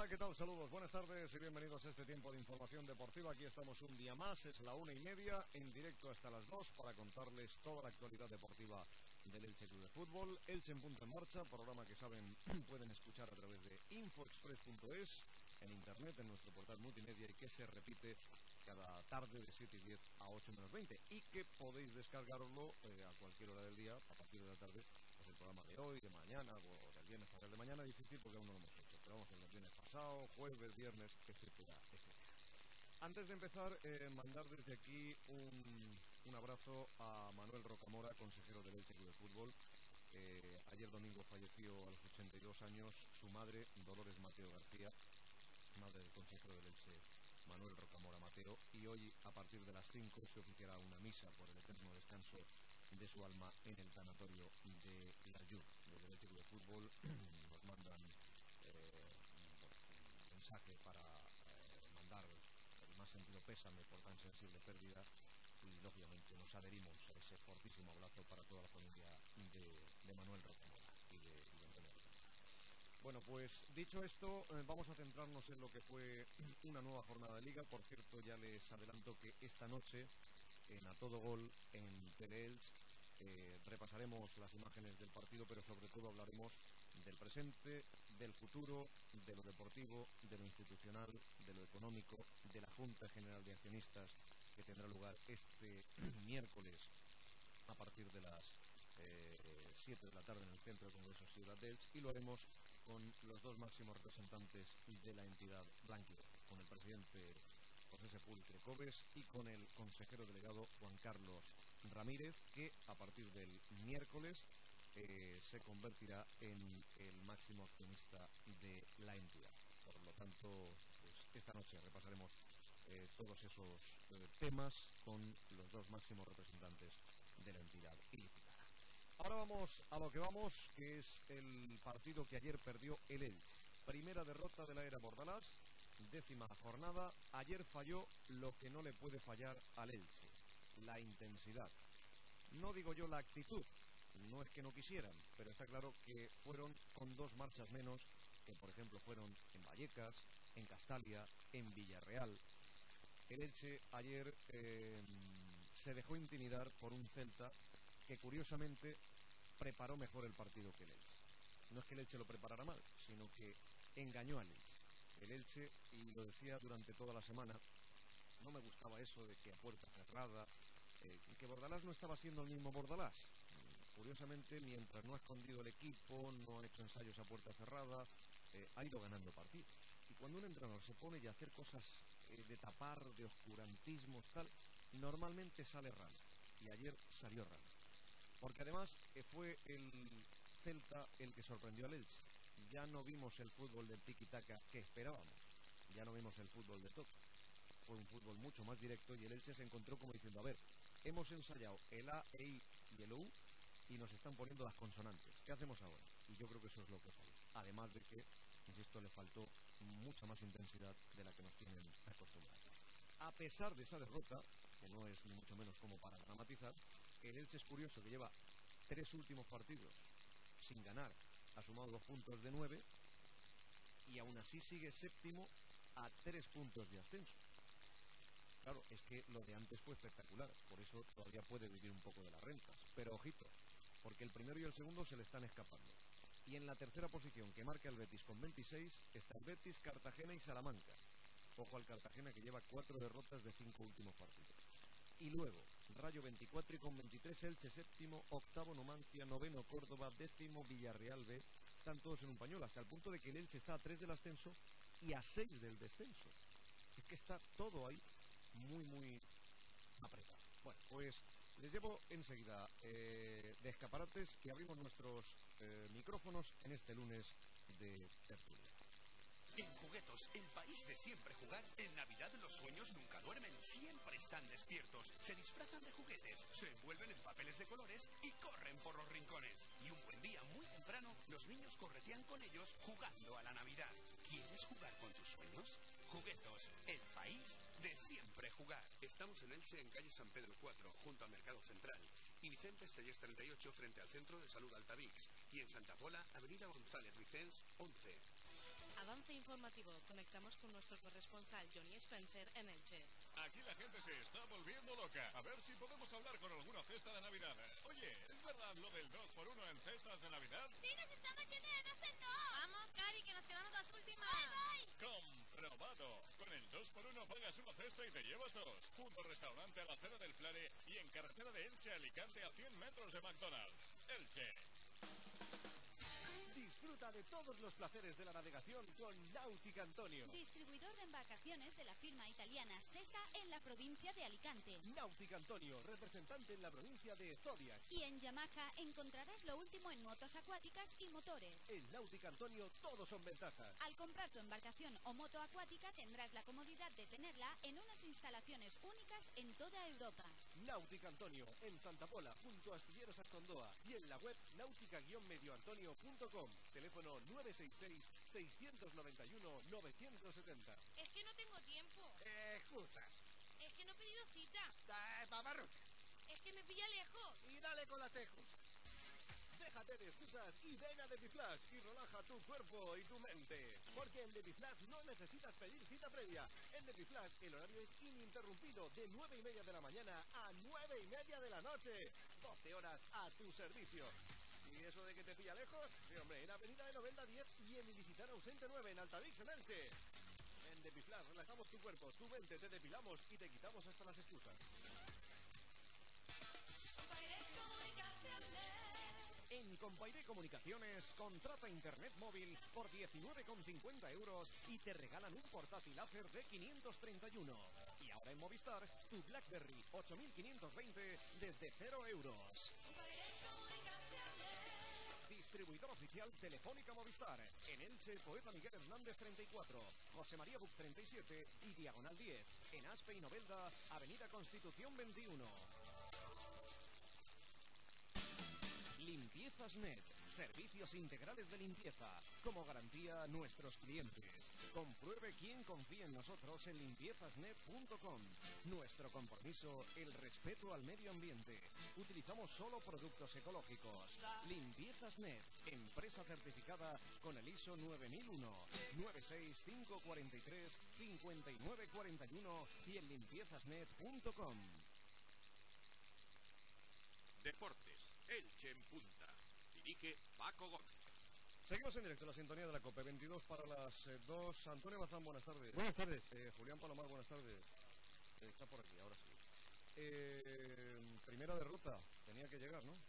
Hola, ¿qué tal? Saludos, buenas tardes y bienvenidos a este tiempo de información deportiva. Aquí estamos un día más, es la 1:30, en directo hasta las 2 para contarles toda la actualidad deportiva del Elche Club de Fútbol. Elche en punto en marcha, programa que saben pueden escuchar a través de infoexpress.es, en internet, en nuestro portal multimedia, y que se repite cada tarde de 7:10 a 8:20, y que podéis descargarlo a cualquier hora del día, a partir de la tarde, pues el programa de hoy, de mañana o del viernes para el de mañana, difícil porque aún no lo hemos hecho, pero vamos, el viernes pasado, jueves, viernes, etcétera, etcétera. Antes de empezar, mandar desde aquí un abrazo a Manuel Rocamora, consejero del Elche Club de Fútbol. Ayer domingo falleció a los 82 años su madre, Dolores Mateo García, madre del consejero del Elche, Manuel Rocamora Mateo, y hoy a partir de las 5 se oficiará una misa por el eterno descanso de su alma en el tanatorio de La Llud. Desde el Elche Club de Fútbol nos mandan un mensaje para mandar el más sentido pésame por tan sensible pérdida, y lógicamente nos adherimos a ese fortísimo abrazo para toda la familia de Manuel Rocamora y de Antonio Rocamora. Bueno, pues dicho esto, vamos a centrarnos en lo que fue una nueva jornada de Liga. Por cierto, ya les adelanto que esta noche, en A Todo Gol, en Teleelch, repasaremos las imágenes del partido, pero sobre todo hablaremos del presente, del futuro, de lo deportivo, de lo institucional, de lo económico, de la Junta General de Accionistas, que tendrá lugar este miércoles a partir de las 7 de la tarde en el Centro de Congresos Ciudad de Elche, y lo haremos con los dos máximos representantes de la entidad blanquirroja, con el presidente José Sepúlveda Cobes y con el consejero delegado Juan Carlos Ramírez, que a partir del miércoles se convertirá en el máximo accionista de la entidad. Por lo tanto, pues esta noche repasaremos todos esos temas con los dos máximos representantes de la entidad ilicitana. Ahora vamos a lo que vamos, que es el partido que ayer perdió el Elche. Primera derrota de la era Bordalás, 10ª jornada. Ayer falló lo que no le puede fallar al Elche: la intensidad. No digo yo la actitud, no es que no quisieran, pero está claro que fueron con dos marchas menos que, por ejemplo, fueron en Vallecas, en Castalia, en Villarreal. El Elche ayer se dejó intimidar por un Celta que, curiosamente, preparó mejor el partido que el Elche. No es que el Elche lo preparara mal, sino que engañó al Elche. El Elche, y lo decía durante toda la semana, no me gustaba eso de que a puerta cerrada, que Bordalás no estaba siendo el mismo Bordalás. Curiosamente, mientras no ha escondido el equipo, no ha hecho ensayos a puerta cerrada, ha ido ganando partidos. Y cuando un entrenador se pone ya a hacer cosas de tapar, de oscurantismos, tal, normalmente sale raro. Y ayer salió raro. Porque además fue el Celta el que sorprendió al Elche. Ya no vimos el fútbol del tiki-taka que esperábamos. Ya no vimos el fútbol de toque. Fue un fútbol mucho más directo y el Elche se encontró como diciendo: a ver, hemos ensayado el A, E, I y el U y nos están poniendo las consonantes. ¿Qué hacemos ahora? Y yo creo que eso es lo que falló. Además de que, insisto, le faltó mucha más intensidad de la que nos tienen acostumbrados. A pesar de esa derrota, que no es ni mucho menos como para dramatizar, el Elche es curioso que lleva 3 últimos partidos sin ganar, ha sumado 2 puntos de 9 y aún así sigue séptimo a 3 puntos de ascenso. Claro, es que lo de antes fue espectacular, por eso todavía puede vivir un poco de las rentas. Pero ojito, porque el primero y el segundo se le están escapando. Y en la tercera posición, que marca el Betis con 26, está el Betis, Cartagena y Salamanca. Ojo al Cartagena, que lleva 4 derrotas de 5 últimos partidos. Y luego, Rayo 24 y con 23, Elche séptimo, octavo Numancia, noveno Córdoba, décimo Villarreal B. Están todos en un pañuelo, hasta el punto de que el Elche está a 3 del ascenso y a 6 del descenso. Es que está todo ahí muy, muy apretado. Bueno, pues les llevo enseguida de escaparates y abrimos nuestros micrófonos en este lunes de tertulia. En Juguetos, el país de siempre jugar, en Navidad los sueños nunca duermen, siempre están despiertos. Se disfrazan de juguetes, se envuelven en papeles de colores y corren por los rincones. Y un buen día, muy temprano, los niños corretean con ellos jugando a la Navidad. ¿Quieres jugar con tus sueños? Juguetos, el país de siempre jugar. Estamos en Elche, en calle San Pedro 4, junto al Mercado Central. Y Vicente Estellés 38, frente al Centro de Salud Altavix. Y en Santa Pola, avenida González Vicens 11. Avance informativo. Conectamos con nuestro corresponsal Johnny Spencer en Elche. Aquí la gente se está volviendo loca. A ver si podemos hablar con alguna cesta de Navidad. Oye, ¿es verdad lo del 2x1 en cestas de Navidad? ¡Sí, nos estamos yendo de 2 en 2! ¡Vamos, Cari, que nos quedamos las últimas! ¡Voy! ¡Comprobado! Con el 2x1 pagas una cesta y te llevas dos. Junto al restaurante a la acera del Flare y en carretera de Elche a Alicante a 100 metros de McDonald's. Elche. Disfruta de todos los placeres de la navegación con Náutica Antonio. Distribuidor de embarcaciones de la firma italiana Sesa en la provincia de Alicante. Náutica Antonio, representante en la provincia de Zodiac. Y en Yamaha encontrarás lo último en motos acuáticas y motores. En Náutica Antonio todos son ventajas. Al comprar tu embarcación o moto acuática tendrás la comodidad de tenerla en unas instalaciones únicas en toda Europa. Náutica Antonio, en Santa Pola, junto a Astilleros Ascondoa. Y en la web náutica-medioantonio.com. Teléfono 966-691-970. Es que no tengo tiempo. Excusas. Es que no he pedido cita. Paparrucha. Es que me pilla lejos. Y dale con las excusas. Déjate de excusas y ven a Depiflash y relaja tu cuerpo y tu mente. Porque en Depiflash no necesitas pedir cita previa. En Depiflash el horario es ininterrumpido de 9:30 de la mañana a 9:30 de la noche. 12 horas a tu servicio. ¿Y eso de que te pilla lejos? Sí, hombre, en Avenida de Novelda 10 y en Ilicitano Ausente 9 en Altavix, en Elche. En Depiflash relajamos tu cuerpo, tu mente, te depilamos y te quitamos hasta las excusas. En Compairé Comunicaciones, contrata internet móvil por 19,50 € y te regalan un portátil Acer de 531. Y ahora en Movistar, tu BlackBerry 8520 desde 0 €. Distribuidor oficial Telefónica Movistar. En Elche, Poeta Miguel Hernández 34, José María Buc 37 y Diagonal 10. En Aspe y Novelda, Avenida Constitución 21. Limpiezas Net, servicios integrales de limpieza, como garantía a nuestros clientes. Compruebe quién confía en nosotros en limpiezasnet.com. Nuestro compromiso, el respeto al medio ambiente. Utilizamos solo productos ecológicos. Limpiezas Net, empresa certificada con el ISO 9001, 96543-5941 y en limpiezasnet.com. Deportes. Elche en punta. Dirige Paco Gómez. Seguimos en directo, la sintonía de la COPE, 22 para las 2. Antonio Bazán, buenas tardes. Buenas tardes. Julián Palomar, buenas tardes. Está por aquí, ahora sí. Primera derrota, tenía que llegar, ¿no?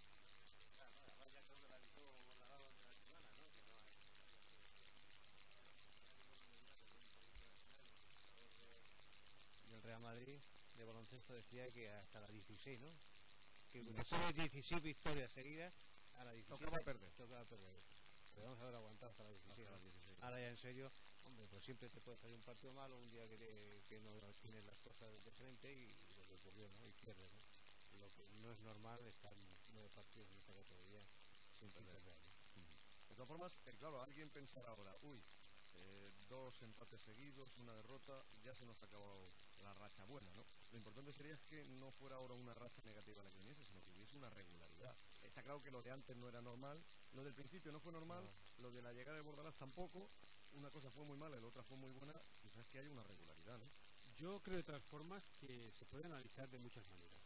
Y el Real Madrid de baloncesto decía que hasta la 16, ¿no? Que después de 16 victorias seguidas, a la 16 tocaba perder. Pero vamos a ver aguantado hasta la 16. Ahora ya en serio, hombre, pues siempre te puede salir un partido malo, un día que no tienes las cosas de frente y lo que ocurrió, ¿no? Y pierdes, ¿no? Lo que no es normal estar 9 partidos en esta categoría sin perder. De todas formas, claro, alguien pensará ahora, 2 empates seguidos, una derrota, ya se nos ha acabado la racha buena, ¿no? Lo importante sería que no fuera ahora una racha negativa la que viniese, sino que hubiese una regularidad. Está claro que lo de antes no era normal, lo del principio no fue normal, lo de la llegada de Bordalás tampoco, una cosa fue muy mala y la otra fue muy buena, quizás que haya una regularidad, ¿no? Yo creo de todas formas que se puede analizar de muchas maneras.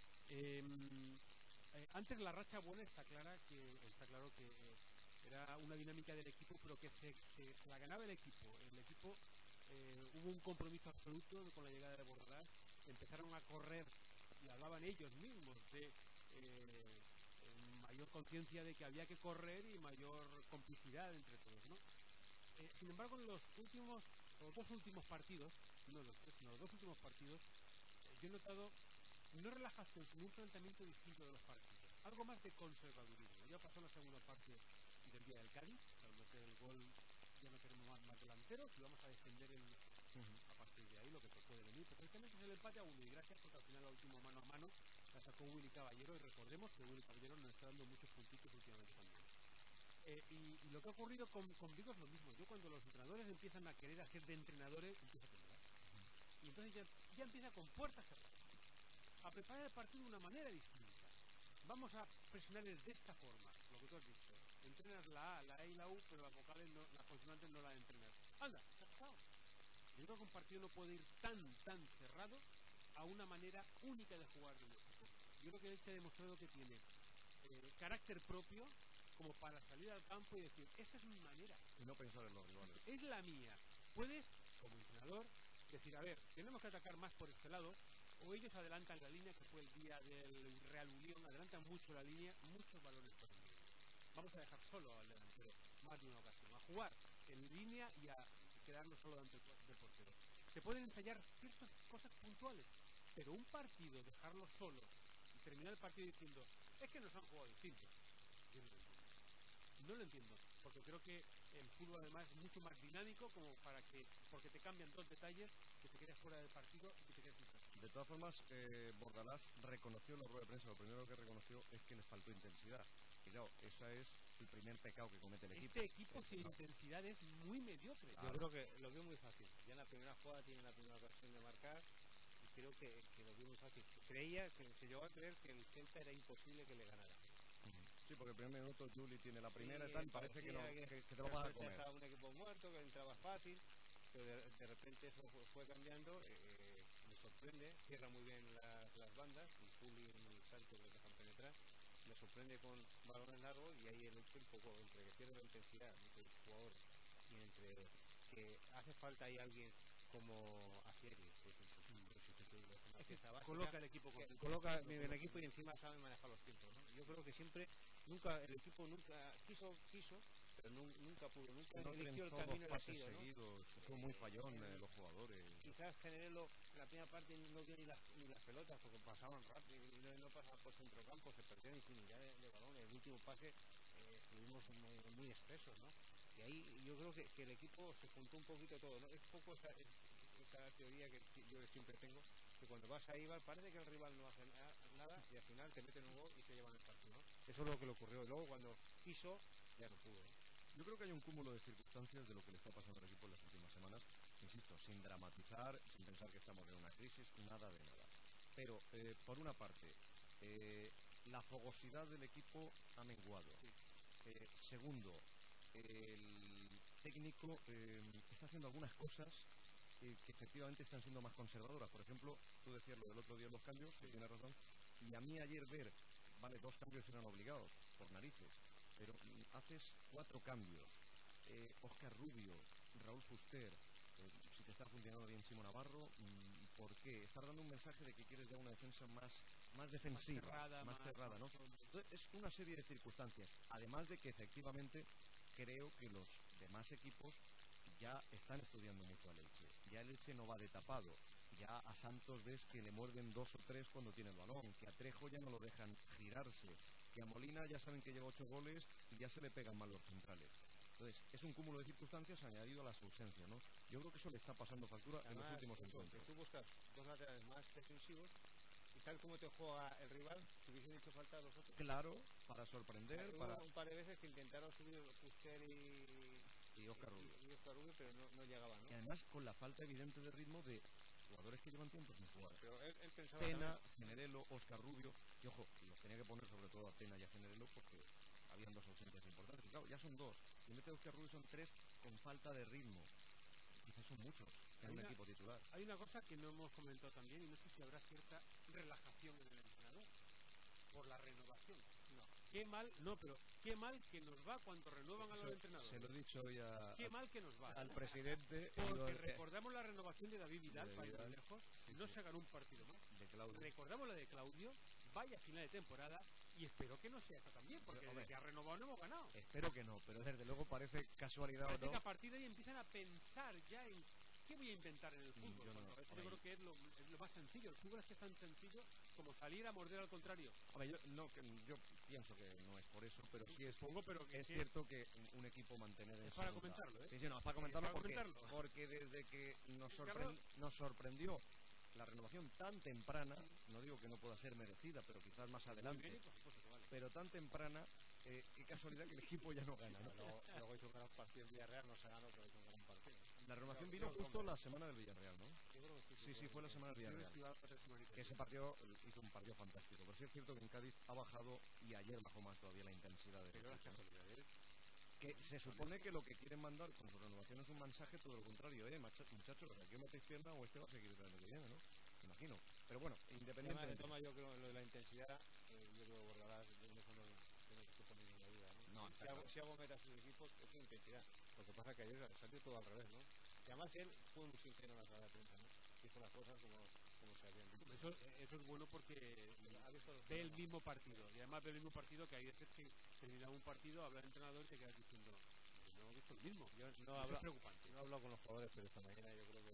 Antes la racha buena está claro que era una dinámica del equipo, pero que se la ganaba el equipo. El equipo hubo un compromiso absoluto con la llegada de Bordalás. Empezaron a correr y hablaban ellos mismos de mayor conciencia de que había que correr y mayor complicidad entre todos, ¿no? Sin embargo, en los dos últimos partidos, no los tres, sino los dos últimos partidos, yo he notado no relajación, sino un planteamiento distinto de los partidos. Algo más de conservadurismo. Ya pasó la segunda parte del día del Cádiz, al meter el gol ya no tenemos más delanteros y vamos a defender a partir de ahí lo que puede venir. Perfectamente es el empate a 1 y gracias porque al final la última mano a mano la sacó Willy Caballero y recordemos que Willy Caballero nos está dando muchos puntitos últimamente también. Y lo que ha ocurrido con Vigo es lo mismo. Yo cuando los entrenadores empiezan a querer hacer de entrenadores, empieza a temblar. Y entonces ya empieza con puertas cerradas a preparar el partido de una manera distinta. Vamos a presionarles de esta forma, lo que tú has dicho, en entrenas la A, la E y la U, pero las vocales, no, las consonantes no las entrenas. Anda, ¿qué ha pasado? Yo creo que un partido no puede ir tan cerrado a una manera única de jugar de un equipo. Yo creo que Elche ha demostrado que tiene carácter propio como para salir al campo y decir, esta es mi manera. Y no pensar en los rivales. Es la mía. Puedes, como entrenador, decir, a ver, tenemos que atacar más por este lado, o ellos adelantan la línea, que fue el día del Real Unión, adelantan mucho la línea, muchos balones por el medio. Vamos a dejar solo al delantero más de una ocasión, a jugar en línea y a quedarnos solo delante del portero. Se pueden ensayar ciertas cosas puntuales, pero un partido, dejarlo solo y terminar el partido diciendo, es que nos han jugado distintos. Yo no lo entiendo. No lo entiendo, porque creo que el fútbol además es mucho más dinámico como para que, porque te cambian dos detalles, que te quedes fuera del partido y que te quedes sin partido. De todas formas, Bordalás reconoció en la rueda de prensa, lo primero que reconoció es que les faltó intensidad. Y claro, ese es el primer pecado que comete el equipo. Este equipo sin intensidad es muy mediocre. Yo creo que lo veo muy fácil. Ya en la primera jugada tiene la primera ocasión de marcar y creo que lo veo muy fácil. Creía, que se llegó a creer que el Celta era imposible que le ganara. Sí, porque el primer minuto Juli tiene la primera y tal, y parece que, no, que te lo vas a comer. Estaba un equipo muerto, que entraba fácil, pero de repente eso fue cambiando. Me sorprende, cierra muy bien las bandas, y Juli y Sánchez los dejan penetrar. Me sorprende con balones largos y ahí el Elche un poco entre que pierde la intensidad del jugador y entre que hace falta ahí alguien como Acieri, que es insustituible, es una pieza básica, Coloca el equipo completo. Coloca el equipo y encima sabe manejar los tiempos, ¿no? Yo creo que siempre, el equipo nunca quiso, pero nunca pudo, nunca no eligió el todos camino pases elegido, ¿no? seguidos, son muy fallón los jugadores. Quizás Generelo la primera parte no dio ni las pelotas porque pasaban rápido y no pasaban por centrocampo, se perdieron infinidad de balones. El último pase estuvimos muy excesos, ¿no? Y ahí yo creo que el equipo se juntó un poquito todo, ¿no? Es un poco esa teoría que yo siempre tengo, que cuando vas a Eibar parece que el rival no hace nada y al final te meten un gol y te llevan el partido, ¿no? Eso es lo que le ocurrió. Y luego cuando quiso, ya no pudo, ¿no? Yo creo que hay un cúmulo de circunstancias de lo que le está pasando al equipo en las últimas semanas, insisto, sin dramatizar, sin pensar que estamos en una crisis, nada de nada. Pero, por una parte, la fogosidad del equipo ha menguado. Sí. Segundo, el técnico está haciendo algunas cosas que efectivamente están siendo más conservadoras. Por ejemplo, tú decías lo del otro día, los cambios, que tienes razón, y a mí ayer ver, vale, 2 cambios eran obligados, por narices, pero haces 4 cambios. Óscar Rubio, Raúl Fuster, si te está funcionando bien Simón Navarro, ¿por qué? Estás dando un mensaje de que quieres ya una defensa más defensiva, más cerrada, ¿no? Entonces, es una serie de circunstancias, además de que efectivamente creo que los demás equipos ya están estudiando mucho al Elche. Ya el Elche no va de tapado. Ya a Santos ves que le muerden 2 o 3 cuando tiene el balón, que a Trejo ya no lo dejan girarse, que a Molina ya saben que lleva 8 goles y ya se le pegan mal los centrales. Entonces, es un cúmulo de circunstancias añadido a las ausencias, ¿no? Yo creo que eso le está pasando factura. Además, en los últimos encuentros. Tú buscas 2 laterales más defensivos y tal como te juega el rival, te hubiesen hecho falta a los otros. Claro, para sorprender. Hubo un par de veces que intentaron subir Fuster y Óscar Rubio. Pero no llegaban, ¿no? Y además con la falta evidente de ritmo de jugadores que llevan tiempo sin jugar. Pero él pensaba Tena, Generelo, Óscar Rubio, y ojo, los tenía que poner sobre todo a Tena y a Generelo porque habían 2 ausencias importantes. Y claro, ya son 2. Y en vez de Óscar Rubio son 3 con falta de ritmo. Quizás son muchos en un equipo titular. Hay una cosa que no hemos comentado también, y no sé si habrá cierta relajación en el entrenador por la renovación. Qué mal, pero qué mal que nos va cuando renuevan a los entrenadores. Se lo he dicho hoy qué mal que nos va al presidente. Porque recordamos la renovación de David Vidal, para ir lejos, no se ganó un partido más. Recordamos la de Claudio, vaya final de temporada, y espero que no sea esta también, porque desde que ha renovado no hemos ganado. Espero que no, pero desde luego parece casualidad o no. Que a partir de ahí empiezan a pensar ya en qué voy a inventar en el fútbol. Yo creo que es lo más sencillo. El fútbol es que es tan sencillo como salir a morder al contrario. A ver, yo pienso que no es por eso, pero sí es cierto que un equipo mantener en para comentarlo, ¿eh? Sí, no, es para comentarlo, porque desde que nos sorprendió la renovación tan temprana, no digo que no pueda ser merecida, pero quizás más adelante, pero tan temprana, qué casualidad que el equipo ya no gana, ¿no? Luego hizo un gran partido en Villarreal, no se ganó, pero hizo un gran partido. La renovación vino justo la semana del Villarreal, ¿no? Sí, fue la semana del Villarreal. Que ese partido hizo un partido fantástico. Pero sí es cierto que en Cádiz ha bajado, y ayer bajó más todavía la intensidad del equipo. Que se supone que lo que quieren mandar con su renovación es un mensaje todo lo contrario, muchachos, aquí os metéis pierna o este va a seguir el año que viene, ¿no? Imagino. Pero bueno, independientemente. Toma, yo creo lo de la intensidad, yo creo que Bordalás de eso no se pone ninguna duda, ¿no? Si hago metas en el equipo, es una intensidad. Lo que pasa es que ayer salió todo al revés, ¿no? Y además él fue muy sincero en la sala de prensa, ¿no? Dijo las cosas como se habían dicho. Eso es bueno porque ve el mismo partido. Y además ve el mismo partido, que hay veces que termina un partido, habla el entrenador y te quedas diciendo, no he visto el mismo. Yo no es preocupante. No he hablado con los jugadores, pero esta mañana yo creo que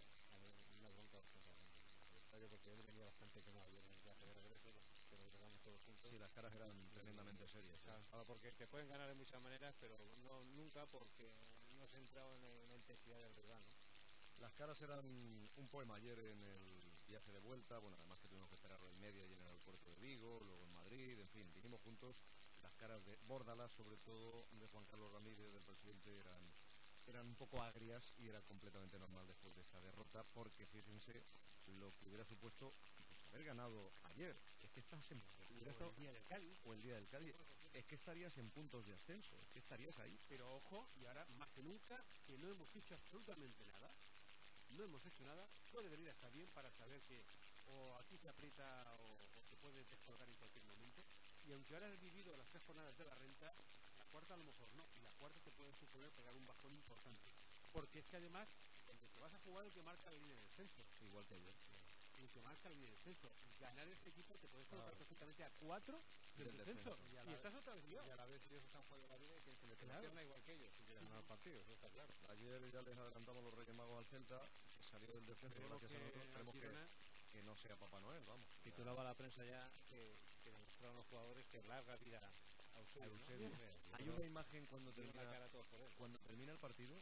una bronca bastante grande en el estadio, porque él venía bastante quemado ayer en el viaje de regreso, pero llegamos todos juntos. Sí, las caras eran tremendamente serias. Claro, porque te pueden ganar de muchas maneras, pero no nunca porque no has entrado en la intensidad del rival, ¿no? Las caras eran un poema ayer en el viaje de vuelta, bueno, además que tuvimos que esperarlo en media y en el aeropuerto de Vigo, luego en Madrid, en fin, vinimos juntos. Las caras de Bordalás, sobre todo de Juan Carlos Ramírez, del presidente, eran un poco agrias y era completamente normal después de esa derrota, porque fíjense lo que hubiera supuesto pues, haber ganado ayer. Es que estás en el día del Cádiz. O el día del Cádiz. Es que estarías en puntos de ascenso, es que estarías ahí. Pero ojo, y ahora más que nunca, que no hemos hecho absolutamente nada. No hemos hecho nada. Puede venir hasta bien para saber que o aquí se aprieta o se puede descolgar en cualquier momento. Y aunque ahora has vivido las 3 jornadas de la renta, la cuarta a lo mejor no. Y la cuarta te puede suponer pegar un bajón importante. Porque es que además, el que te vas a jugar es el que marca la línea de descenso. Igual que ayer. El que marca la línea de descenso. Ganar este equipo te puedes colocar perfectamente a 4 del descenso. Y estás otra vez liado. Y a la vez ellos están jugando la vida y tienes que meter la pierna igual que ellos. Si quieres ganar el partido, eso está claro. Ayer ya les adelantamos los Reyes Magos al Celta, que salió del descenso gracias a nosotros. Esperemos que no sea Papá Noel, vamos. Titulaba la prensa ya que demostraron los jugadores que larga vida a Eusebio. Hay una imagen cuando termina el partido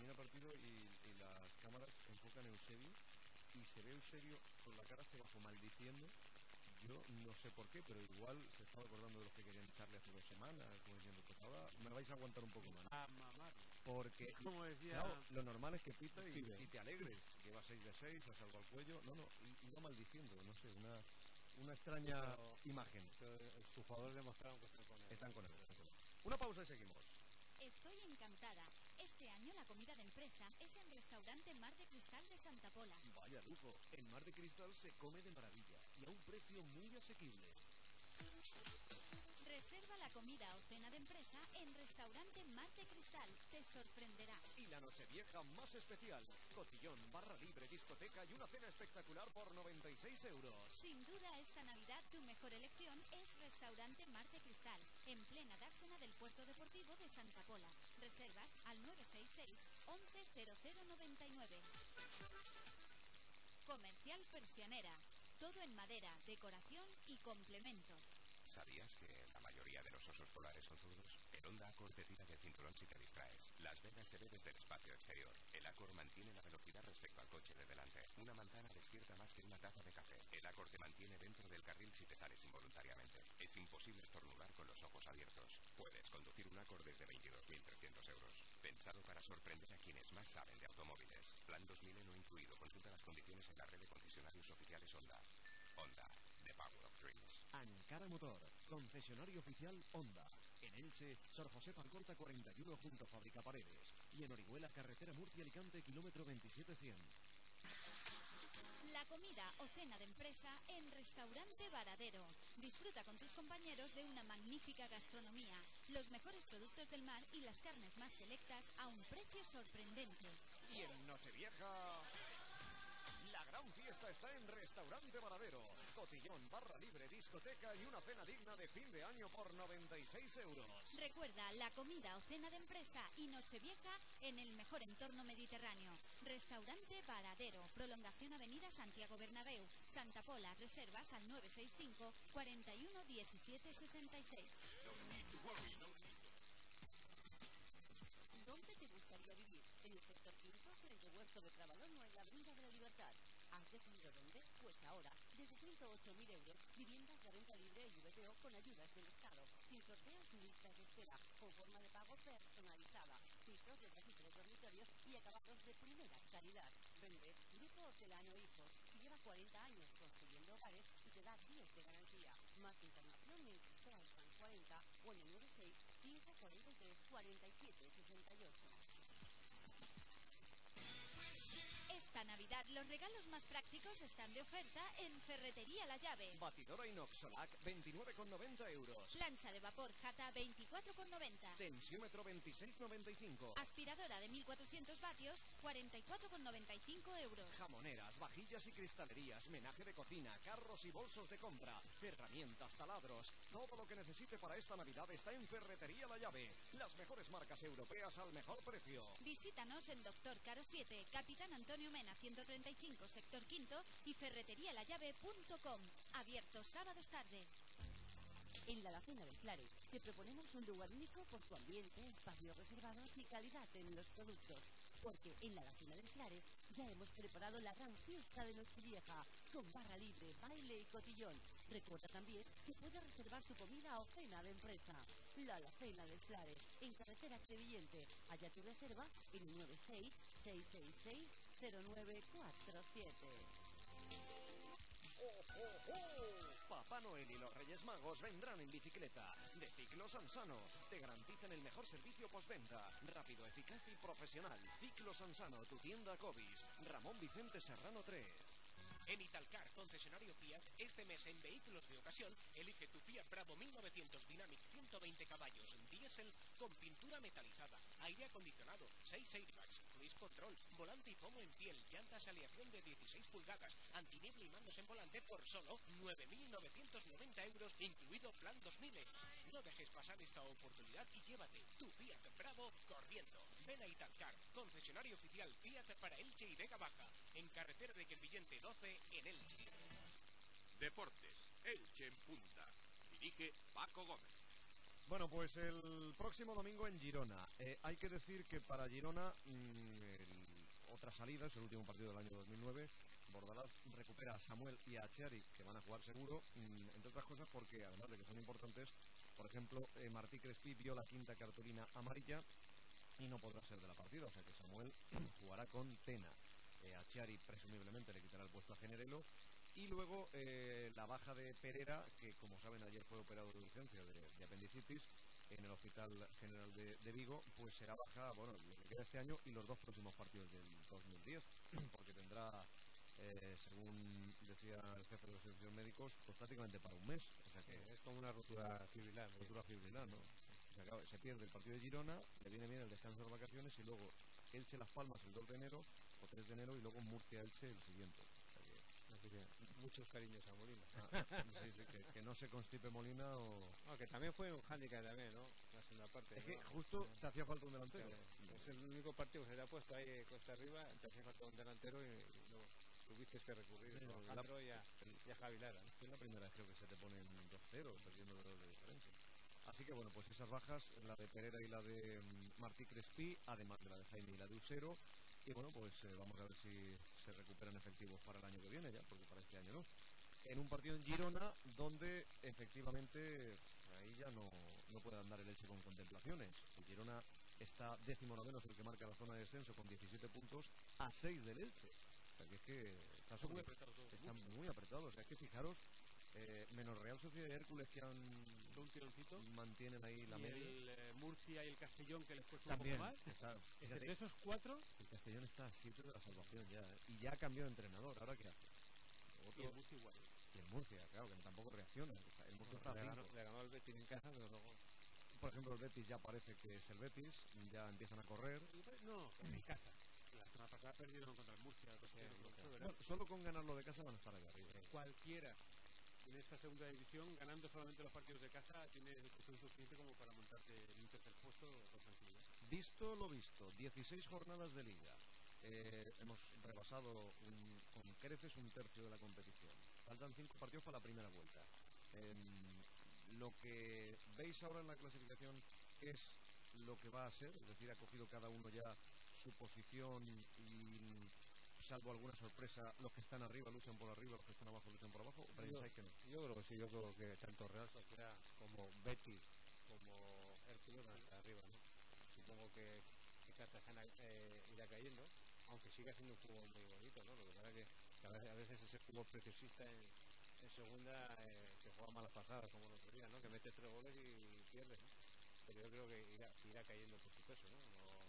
y las cámaras enfocan a Eusebio y se ve Eusebio con la cara hacia abajo maldiciendo. Yo no sé por qué, pero igual se estaba acordando de los que querían echarle hace 2 semanas, como diciendo, pues ahora me vais a aguantar un poco más. A mamar. Porque, como decía, claro, lo normal es que pita y te alegres. Lleva 6 de 6, has salvo al cuello. No, iba maldiciendo, no sé, una extraña imagen. Sus jugadores demostraron que están con él. Una pausa y seguimos. Estoy encantada. Este año la comida de empresa es en restaurante Mar de Cristal de Santa Pola. Vaya lujo, en Mar de Cristal se come de maravilla y a un precio muy asequible. Reserva la comida o cena de empresa en restaurante Mar de Cristal. Te sorprenderá. Y la nochevieja más especial, cotillón, barra libre, discoteca y una cena espectacular por 96 euros. Sin duda esta Navidad tu mejor elección es restaurante Mar de Cristal, en plena dársena del Puerto Deportivo de Santa Pola. Reservas al 966 11 0099. Comercial Persianera. Todo en madera, decoración y complementos. ¿Sabías que la mayoría de los osos polares son zurdos? El Honda Accord te tira de cinturón si te distraes. Las Vegas se ve desde el espacio exterior. El Accord mantiene la velocidad respecto al coche de delante. Una manzana despierta más que una taza de café. El Accord te mantiene dentro del carril si te sales involuntariamente. Es imposible estornudar con los ojos abiertos. Puedes conducir un Accord desde 22.300 euros. Pensado para sorprender a quienes más saben de automóviles. Plan 2000 no incluido. Consulta las condiciones en la red de concesionarios oficiales Honda. Honda, the power of dreams. Ankara Motor, concesionario oficial Honda. En Elche, Sor José Alcorta 41 junto a Fábrica Paredes. Y en Orihuela, carretera Murcia-Alicante, kilómetro 27100. La comida o cena de empresa en Restaurante Varadero. Disfruta con tus compañeros de una magnífica gastronomía, los mejores productos del mar y las carnes más selectas a un precio sorprendente. Y en Nochevieja, la gran fiesta está en Restaurante Varadero. Cotillón, barra libre, discoteca y una cena digna de fin de año por 96 euros. Recuerda la comida o cena de empresa y Nochevieja en el mejor entorno mediterráneo. Restaurante Varadero, prolongación Avenida Santiago Bernabéu, Santa Pola. Reservas al 965 41 17 66. ¿Dónde te gustaría vivir? ¿En el sector quinto, frente Huerto de Trabalón o en la Avenida de la Libertad? ¿Has decidido dónde? Pues ahora, desde 108.000 euros, viviendas de renta libre y VTO con ayudas del Estado, sin sorteos ni listas de espera, con forma de pago personalizada, pisos de 3 y 3 dormitorios y acabados de primera calidad. Vende Grupo Hortelano Hijos, que lleva 40 años construyendo hogares y te da 10 de garantía. Más información en Cristóbal San Juan 40 o en el 96 543 47 68. Esta Navidad los regalos más prácticos están de oferta en Ferretería La Llave. Batidora inox Solac, 29,90 euros. Plancha de vapor Jata, 24,90. Tensiómetro, 26,95. Aspiradora de 1400 vatios, 44,95 euros. Jamoneras, vajillas y cristalerías, menaje de cocina, carros y bolsos de compra, herramientas, taladros. Todo lo que necesite para esta Navidad está en Ferretería La Llave. Las mejores marcas europeas al mejor precio. Visítanos en Doctor Caro 7, Capitán Antonio Mena 135, sector quinto y ferreterialallave.com. Abiertos sábados tarde. En la Alacena del Clare te proponemos un lugar único por su ambiente, espacios reservados y calidad en los productos. Porque en la Alacena del Clare ya hemos preparado la gran fiesta de Nochevieja, con barra libre, baile y cotillón. Recuerda también que puedes reservar tu comida o cena de empresa. La Alacena del Clare, en carretera Crevillente. Allá tu reserva en el 96 666 0947. ¡Oh, oh, oh! Papá Noel y los Reyes Magos vendrán en bicicleta. De Ciclos Ansano. Te garantizan el mejor servicio postventa. Rápido, eficaz y profesional. Ciclos Ansano, tu tienda Cobis. Ramón Vicente Serrano 3. En Italcar, concesionario Fiat, este mes en vehículos de ocasión, elige tu Fiat Bravo 1900 Dynamic 120 caballos, diésel con pintura metalizada, aire acondicionado, 6 airbags, cruise control, volante y pomo en piel, llantas aleación de 16 pulgadas, antiniebla y mandos en volante por solo 9.990 euros, incluido plan 2000. No dejes pasar esta oportunidad y llévate tu Fiat Bravo corriendo. Ven a Italcar, concesionario oficial Fiat para Elche y Vega Baja, en carretera de Crevillente 12 en Elche. Deportes, Elche en punta. Dirige Paco Gómez. Bueno, pues el próximo domingo en Girona. Hay que decir que para Girona, otra salida, es el último partido del año 2009. Bordalás recupera a Samuel y a Chiari, que van a jugar seguro, entre otras cosas porque, además de que son importantes, por ejemplo, Martí Crespi vio la quinta cartulina amarilla y no podrá ser de la partida, o sea que Samuel jugará con Tena. A Chiari presumiblemente le quitará el puesto a Generelo. Y luego la baja de Pereira, que como saben ayer fue operado de urgencia de apendicitis en el Hospital General de Vigo, pues será baja, bueno, lo que queda este año y los dos próximos partidos del 2010, porque tendrá, según decía el jefe de los servicios médicos, pues prácticamente para un mes. O sea que es como una rotura fibrilar. Rotura fibrilar, ¿no? Se pierde el partido de Girona, le viene bien el descanso de las vacaciones y luego Elche Las Palmas el 2 de enero o 3 de enero y luego Murcia Elche el siguiente. Así que muchos cariños a Molina. Sí, que no se constipe Molina o... No, que también fue un hándicap también, ¿no? La segunda parte. Es que justo te hacía falta un delantero. Es el único partido que se le ha puesto ahí costa arriba, te hacía falta un delantero y no, tuviste que recurrir a Alejandro y a Javi Lara. Es la primera vez creo que se te ponen 2-0, perdiendo 2 de diferencia. Así que bueno, pues esas bajas, la de Pereira y la de Martí Crespi, además de la de Jaime y la de Usero. Y bueno, pues vamos a ver si se recuperan efectivos para el año que viene ya, porque para este año no. En un partido en Girona, donde efectivamente ahí ya no puede andar el Elche con contemplaciones. El Girona está 19º, es el que marca la zona de descenso con 17 puntos a 6 del Elche. O sea que es que está muy apretado todo. Está muy apretado. O sea, es que fijaros, menos Real Sociedad y Hércules que han un tironcito, mantienen ahí la media. El Murcia y el Castellón que les cuesta también, un poco más. Entre esos 4 el Castellón está a 7 de la salvación ya, y ya ha cambiado de entrenador. ¿Ahora qué hace? Y el Murcia igual. Y el Murcia, claro, que tampoco reacciona. El Murcia está a 5. Le ganó el Betis en casa, pero luego... Por ejemplo, el Betis ya parece que es el Betis, ya empiezan a correr. No, en casa. La semana pasada perdieron contra el Murcia. Bueno, solo con ganarlo de casa van a estar allá arriba. Cualquiera en esta segunda división, ganando solamente los partidos de casa, tiene cuestión suficiente como para montarte en un tercer puesto con tranquilidad. Visto lo visto, 16 jornadas de liga. Hemos rebasado con creces un tercio de la competición. Faltan 5 partidos para la primera vuelta. Lo que veis ahora en la clasificación es lo que va a ser, es decir, ha cogido cada uno ya su posición y... salvo alguna sorpresa, los que están arriba luchan por arriba, los que están abajo luchan por abajo, o pensáis que no? Yo creo que sí, yo creo que tanto Real Sociedad como Betis, como Hércules van hasta arriba, ¿no? Supongo que Cartagena irá cayendo, aunque siga siendo un fútbol muy bonito, ¿no? Lo que pasa es que a veces ese fútbol preciosista en segunda se juega malas pasadas, como el otro día, ¿no? Que metes 3 goles y pierdes, ¿no? Pero yo creo que irá cayendo por su peso, ¿no?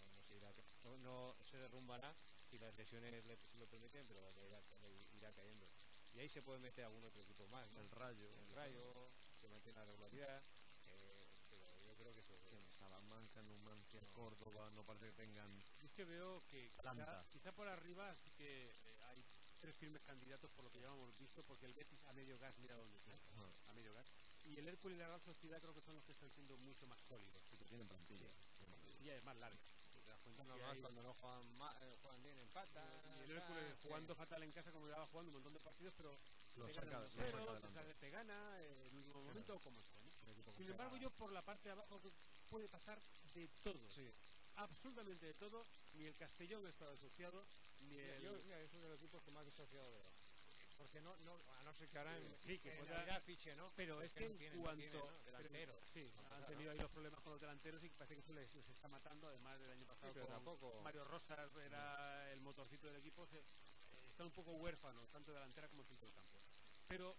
No se derrumbará si las lesiones lo permiten, pero irá cayendo. Y ahí se puede meter algún otro equipo más, ¿no? El Rayo, que mantiene la regularidad. Pero yo creo que eso Salamanca, Numancia, Córdoba, no parece que tengan. Yo es que veo que quizá por arriba sí que hay 3 firmes candidatos por lo que ya hemos visto, porque el Betis a medio gas, mira dónde está, a medio gas. Y el Hércules y la Real Sociedad creo que son los que están siendo mucho más sólidos. Sí, que tienen plantilla. Y es más larga. Te das cuenta que hay... cuando no juegan bien, empatan. Y el Hércules jugando fatal en casa, como llevaba jugando un montón de partidos, pero lo saca adelante. Te gana en el último momento, como sea, ¿no? Sin embargo, yo por la parte de abajo puede pasar de todo. Sí. Absolutamente de todo. Ni el Castellón está asociado, ni el... Yo es uno de los equipos que más desociado veo. Porque no, a no ser que ahora sí, que pueda fiche, ¿no? Pero es que en cuanto... ¿no? Delantero. Sí, han tenido ahí los problemas con los delanteros y parece que eso les está matando, además del año pasado pero tampoco... Mario Rosas era el motorcito del equipo, están un poco huérfanos, tanto delantera como centro del campo. Pero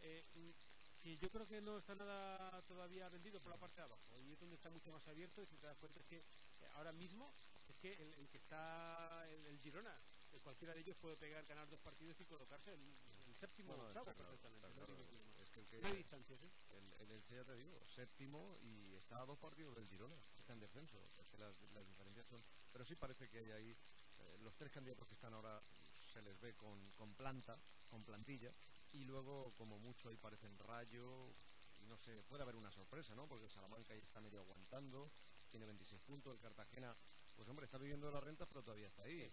que yo creo que no está nada todavía vendido por la parte de abajo, y es donde está mucho más abierto, y si te das cuenta es que ahora mismo es que el que está el Girona, cualquiera de ellos puede ganar 2 partidos y colocarse en el séptimo o octavo perfectamente. No hay distancias, ¿eh? El Elche, ya te digo, séptimo y está a 2 partidos del Girona, está en descenso. Es que las diferencias son... Pero sí parece que hay ahí los 3 candidatos que están ahora, se les ve con plantilla, y luego como mucho ahí parecen Rayo, y no sé, puede haber una sorpresa, ¿no? Porque el Salamanca ahí está medio aguantando, tiene 26 puntos, el Cartagena, pues hombre, está viviendo de las rentas, pero todavía está ahí.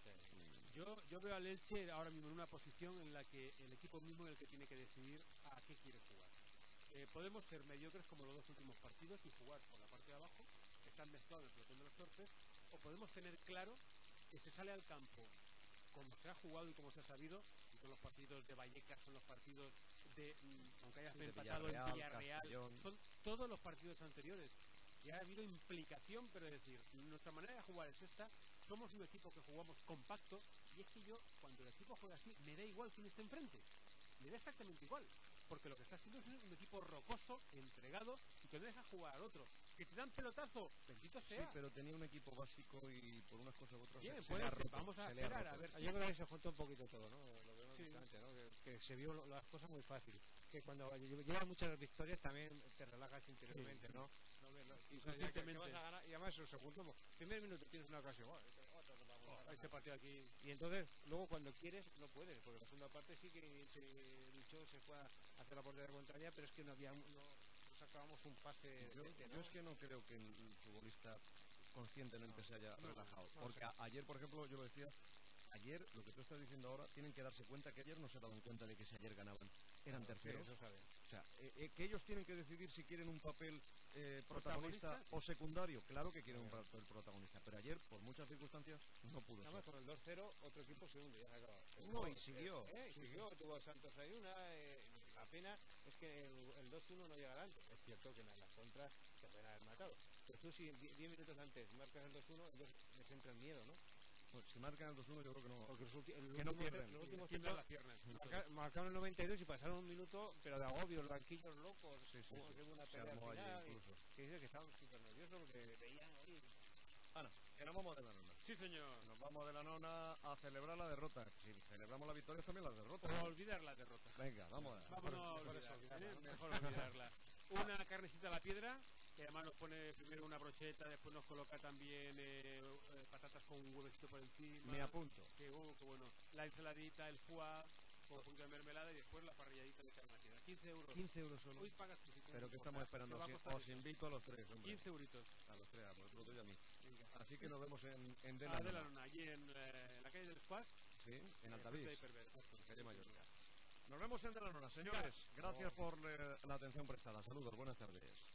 Yo veo al Elche ahora mismo en una posición en la que el equipo mismo es el que tiene que decidir a qué quiere jugar. Podemos ser mediocres como los 2 últimos partidos y jugar por la parte de abajo, están mezclados en el pelotón de los torpes, o podemos tener claro que se sale al campo como se ha jugado y como se ha sabido, y son los partidos de Vallecas, son los partidos de, aunque hayas empatado en Villarreal, son todos los partidos anteriores. Y ha habido implicación, pero es decir, nuestra manera de jugar es esta, somos un equipo que jugamos compacto, y es que yo, cuando el equipo juega así, me da igual quién esté enfrente, me da exactamente igual, porque lo que está haciendo es un equipo rocoso, entregado, y que no deja jugar al otro. Que te dan pelotazo, bendito sea. Sí, pero tenía un equipo básico y por unas cosas u otras bien, se le ha roto, vamos a esperar a ver. Yo creo que se juntó un poquito todo, ¿no? Lo vemos bastante, ¿no? Que se vio las cosas muy fácil. Que cuando llevas muchas victorias también te relajas interiormente, ¿no? Y además eso se juntó. Primer minuto tienes una ocasión, este partido aquí, y entonces luego cuando quieres no puedes, porque en la segunda parte sí que se luchó, se fue a hacer la portería contraria, pero es que no sacábamos un pase decente, ¿no? Yo es que no creo que el futbolista conscientemente se haya relajado, porque ayer, por ejemplo, yo lo decía, ayer, lo que tú estás diciendo ahora, tienen que darse cuenta que ayer no se daban cuenta de que si ayer ganaban eran terceros. Sí, o sea, que ellos tienen que decidir si quieren un papel protagonista o secundario. Claro que quieren un papel protagonista, pero ayer, por muchas circunstancias, no pudo ser. Con el 2-0, otro equipo se hunde. No, y siguió. Siguió, tuvo a Santos ahí una. La pena es que el 2-1 no llega adelante. Es cierto que en las contras te pueden haber matado. Pero tú, si 10 minutos antes marcas el 2-1, ellos les entra el miedo, ¿no? Pues si marcan el 2-1 yo creo que no. Porque no pierden. Los últimos tiempos las piernas. Marcaron el 92 y pasaron un minuto, pero de agobio, los banquillos locos. Sí. Que hubo una pelea al final, que dice que estaban súper nerviosos porque veían ahí. Ana, que nos vamos de la nona. Sí, señor. Nos vamos de la nona a celebrar la derrota. Si celebramos la victoria, también la derrota. O a olvidar la derrota. Venga, vamos a olvidarla. Mejor olvidarla. Una carnecita a la piedra, que además nos pone primero una brocheta, después nos coloca también patatas con un huevecito por encima. Me apunto. Qué bueno. La ensaladita, el foie, con un poquito de mermelada y después la parrilladita de carne a la piedra. 15 euros. 15 euros solo. Hoy pagas tú. Pero que estamos esperando. Os invito a los 3, hombre. 15 euritos. A los 3, a vosotros y a mí. Así que nos vemos en De la Nona, allí en la calle del Squash. Sí, en Altavís. Calle Mayor. Nos vemos en De la Nona, señores. Gracias por la atención prestada. Saludos, buenas tardes.